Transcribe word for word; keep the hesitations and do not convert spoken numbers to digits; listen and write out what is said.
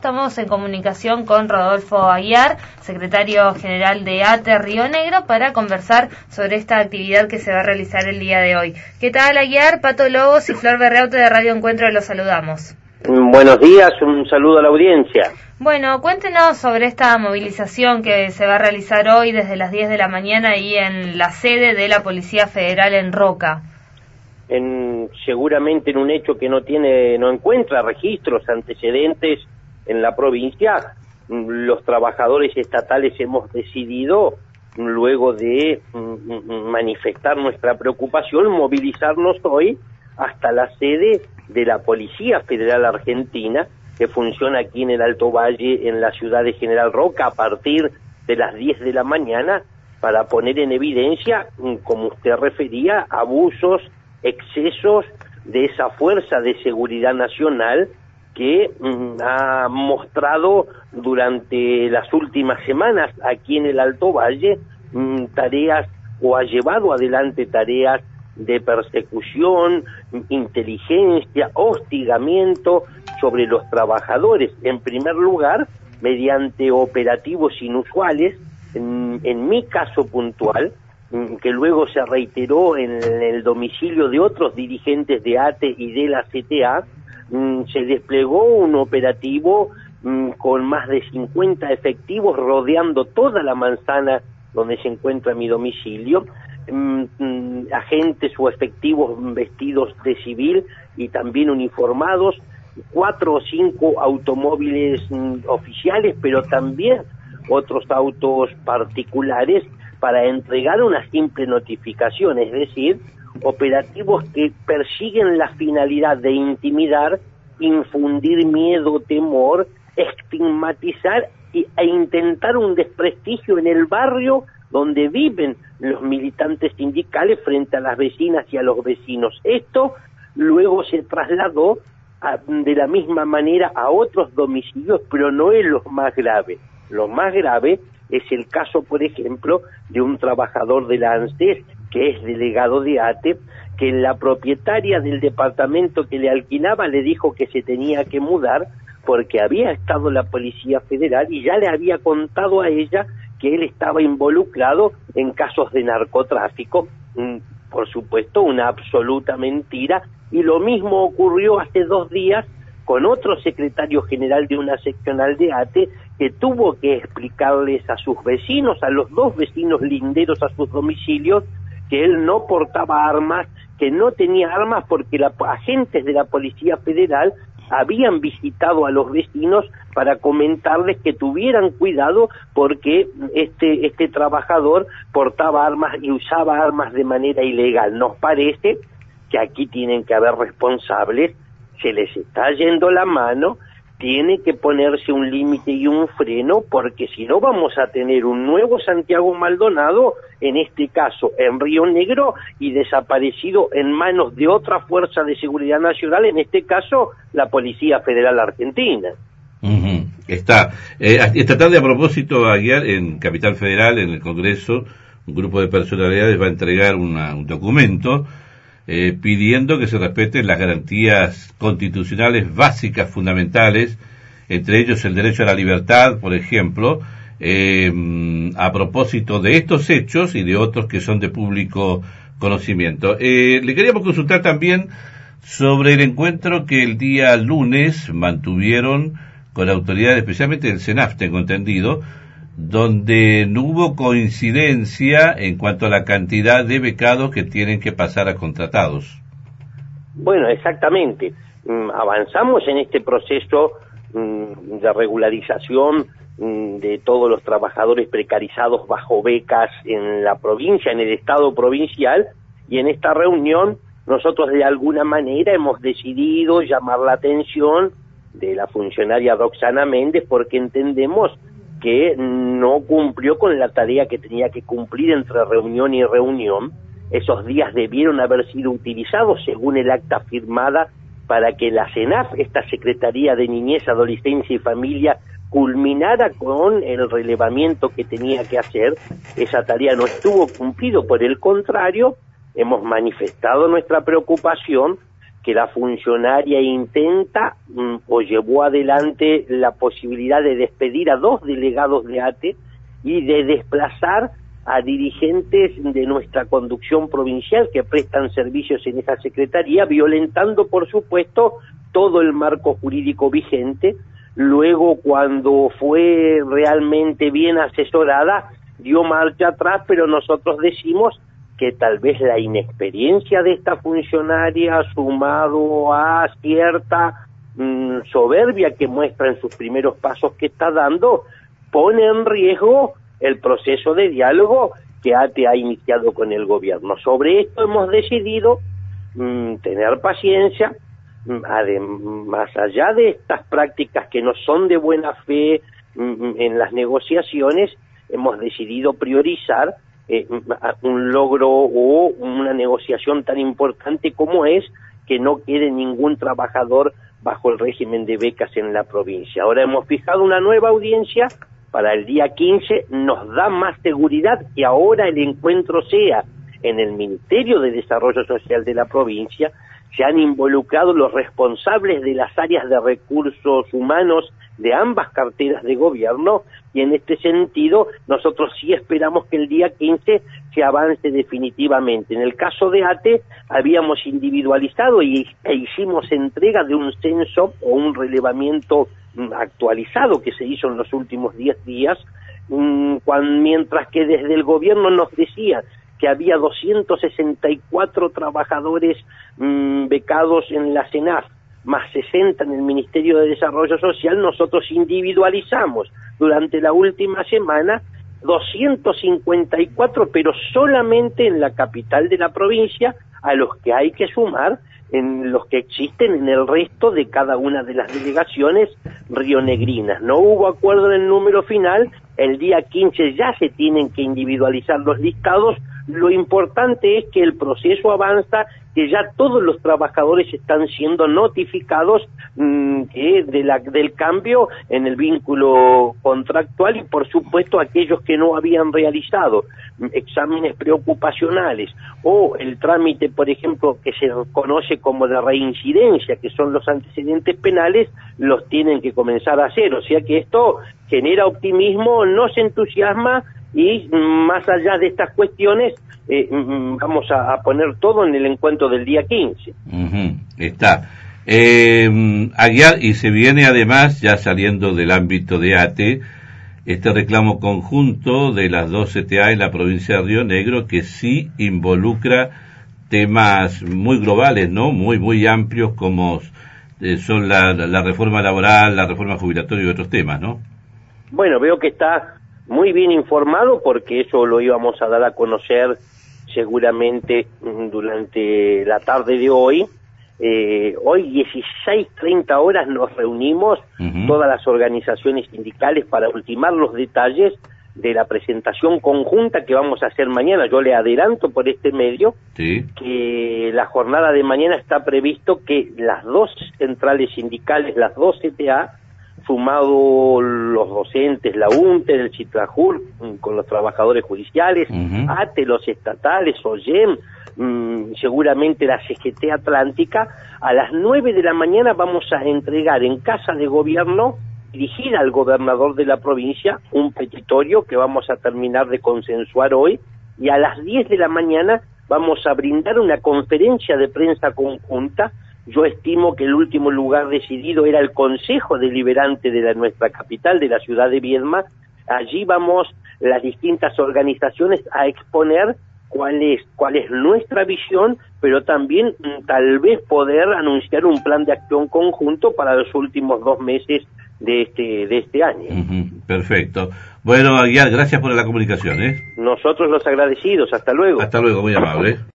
Estamos en comunicación con Rodolfo Aguiar, secretario general de A T E Río Negro, para conversar sobre esta actividad que se va a realizar el día de hoy. ¿Qué tal, Aguiar? Pato Lobos y Flor Berreute de Radio Encuentro los saludamos. Buenos días, un saludo a la audiencia. Bueno, cuéntenos sobre esta movilización que se va a realizar hoy desde las diez de la mañana ahí en la sede de la Policía Federal en Roca. En, seguramente en un hecho que no tiene, no encuentra registros, antecedentes en la provincia, los trabajadores estatales hemos decidido, luego de mm, manifestar nuestra preocupación, movilizarnos hoy hasta la sede de la Policía Federal Argentina, que funciona aquí en el Alto Valle, en la ciudad de General Roca, a partir de las diez de la mañana, para poner en evidencia, como usted refería, abusos, excesos de esa Fuerza de Seguridad Nacional que mm, ha mostrado durante las últimas semanas aquí en el Alto Valle mm, tareas, o ha llevado adelante tareas de persecución, inteligencia, hostigamiento sobre los trabajadores. En primer lugar, mediante operativos inusuales, en, en mi caso puntual, que luego se reiteró en el domicilio de otros dirigentes de A T E y de la C T A, se desplegó un operativo con más de cincuenta efectivos rodeando toda la manzana donde se encuentra mi domicilio, agentes o efectivos vestidos de civil y también uniformados, cuatro o cinco automóviles oficiales, pero también otros autos particulares, para entregar una simple notificación, es decir, operativos que persiguen la finalidad de intimidar, infundir miedo, temor, estigmatizar y, e intentar un desprestigio en el barrio donde viven los militantes sindicales frente a las vecinas y a los vecinos. Esto luego se trasladó a, de la misma manera a otros domicilios, pero no es lo más grave. Lo más grave es el caso, por ejemplo, de un trabajador de la ANSES, que es delegado de A T E, que la propietaria del departamento que le alquilaba le dijo que se tenía que mudar porque había estado la Policía Federal y ya le había contado a ella que él estaba involucrado en casos de narcotráfico. Por supuesto, una absoluta mentira. Y lo mismo ocurrió hace dos días con otro secretario general de una seccional de A T E, que tuvo que explicarles a sus vecinos, a los dos vecinos linderos a sus domicilios, que él no portaba armas, que no tenía armas porque los agentes de la Policía Federal habían visitado a los vecinos para comentarles que tuvieran cuidado porque este, este trabajador portaba armas y usaba armas de manera ilegal. Nos parece que aquí tienen que haber responsables, se les está yendo la mano, tiene que ponerse un límite y un freno, porque si no vamos a tener un nuevo Santiago Maldonado, en este caso en Río Negro, y desaparecido en manos de otra Fuerza de Seguridad Nacional, en este caso la Policía Federal Argentina. Uh-huh. Está. Eh, esta tarde, a propósito, Aguiar, en Capital Federal, en el Congreso, un grupo de personalidades va a entregar una, un documento Eh, pidiendo que se respeten las garantías constitucionales básicas, fundamentales, entre ellos el derecho a la libertad, por ejemplo, eh, a propósito de estos hechos y de otros que son de público conocimiento. Eh, le queríamos consultar también sobre el encuentro que el día lunes mantuvieron con autoridades, especialmente del SENAF, tengo entendido, donde no hubo coincidencia en cuanto a la cantidad de becados que tienen que pasar a contratados. Bueno, exactamente. Avanzamos en este proceso de regularización de todos los trabajadores precarizados bajo becas en la provincia, en el estado provincial, y en esta reunión nosotros de alguna manera hemos decidido llamar la atención de la funcionaria Roxana Méndez, porque entendemos que no cumplió con la tarea que tenía que cumplir entre reunión y reunión. Esos días debieron haber sido utilizados según el acta firmada para que la SENAF, esta Secretaría de Niñez, Adolescencia y Familia, culminara con el relevamiento que tenía que hacer. Esa tarea no estuvo cumplido, por el contrario, hemos manifestado nuestra preocupación que la funcionaria intenta mm, o llevó adelante la posibilidad de despedir a dos delegados de ATE y de desplazar a dirigentes de nuestra conducción provincial que prestan servicios en esa secretaría, violentando, por supuesto, todo el marco jurídico vigente. Luego, cuando fue realmente bien asesorada, dio marcha atrás, pero nosotros decimos que tal vez la inexperiencia de esta funcionaria, sumado a cierta mmm, soberbia que muestra en sus primeros pasos que está dando, pone en riesgo el proceso de diálogo que ATE ha iniciado con el gobierno. Sobre esto hemos decidido mmm, tener paciencia, mmm, más allá de estas prácticas que no son de buena fe mmm, en las negociaciones, hemos decidido priorizar Eh, un logro o una negociación tan importante como es que no quede ningún trabajador bajo el régimen de becas en la provincia. Ahora hemos fijado una nueva audiencia para el día quince, nos da más seguridad que ahora el encuentro sea en el Ministerio de Desarrollo Social de la provincia. Se han involucrado los responsables de las áreas de recursos humanos de ambas carteras de gobierno, y en este sentido nosotros sí esperamos que el día quince se avance definitivamente. En el caso de ATE habíamos individualizado y, e hicimos entrega de un censo o un relevamiento actualizado que se hizo en los últimos diez días, cuando, mientras que desde el gobierno nos decía que había doscientos sesenta y cuatro trabajadores mmm, becados en la SENAF, más sesenta en el Ministerio de Desarrollo Social. Nosotros individualizamos durante la última semana doscientos cincuenta y cuatro, pero solamente en la capital de la provincia, a los que hay que sumar en los que existen en el resto de cada una de las delegaciones rionegrinas. No hubo acuerdo en el número final, el día quince ya se tienen que individualizar los listados. Lo importante es que el proceso avanza, que ya todos los trabajadores están siendo notificados mmm, que de la, del cambio en el vínculo contractual, y por supuesto aquellos que no habían realizado exámenes preocupacionales o el trámite, por ejemplo, que se conoce como de reincidencia, que son los antecedentes penales, los tienen que comenzar a hacer. O sea que esto genera optimismo, nos entusiasma, y más allá de estas cuestiones eh, vamos a, a poner todo en el encuentro del día quince. Uh-huh. Está eh, Aguiar, y se viene además, ya saliendo del ámbito de ATE, este reclamo conjunto de las dos C T A en la provincia de Río Negro, que sí involucra temas muy globales, ¿no? Muy, muy amplios, como eh, son la, la reforma laboral, la reforma jubilatoria y otros temas, ¿no? Bueno, veo que está muy bien informado, porque eso lo íbamos a dar a conocer seguramente durante la tarde de hoy. Eh, hoy dieciséis treinta horas nos reunimos, uh-huh. todas las organizaciones sindicales, para ultimar los detalles de la presentación conjunta que vamos a hacer mañana. Yo le adelanto por este medio sí. que la jornada de mañana está previsto que las dos centrales sindicales, las dos C T A, sumado los docentes, la UNTE, el CITRAJUR, con los trabajadores judiciales, uh-huh. ATE, los estatales, OYEM, mmm, seguramente la C G T Atlántica, a las nueve de la mañana vamos a entregar en Casa de Gobierno, dirigida al gobernador de la provincia, un petitorio que vamos a terminar de consensuar hoy, y a las diez de la mañana vamos a brindar una conferencia de prensa conjunta. Yo estimo que el último lugar decidido era el Consejo Deliberante de la, nuestra capital, de la ciudad de Viedma. Allí vamos las distintas organizaciones a exponer cuál es, cuál es nuestra visión, pero también tal vez poder anunciar un plan de acción conjunto para los últimos dos meses de este, de este año. Uh-huh, perfecto. Bueno, Aguiar, gracias por la comunicación, ¿eh? Nosotros los agradecidos. Hasta luego. Hasta luego, muy amable.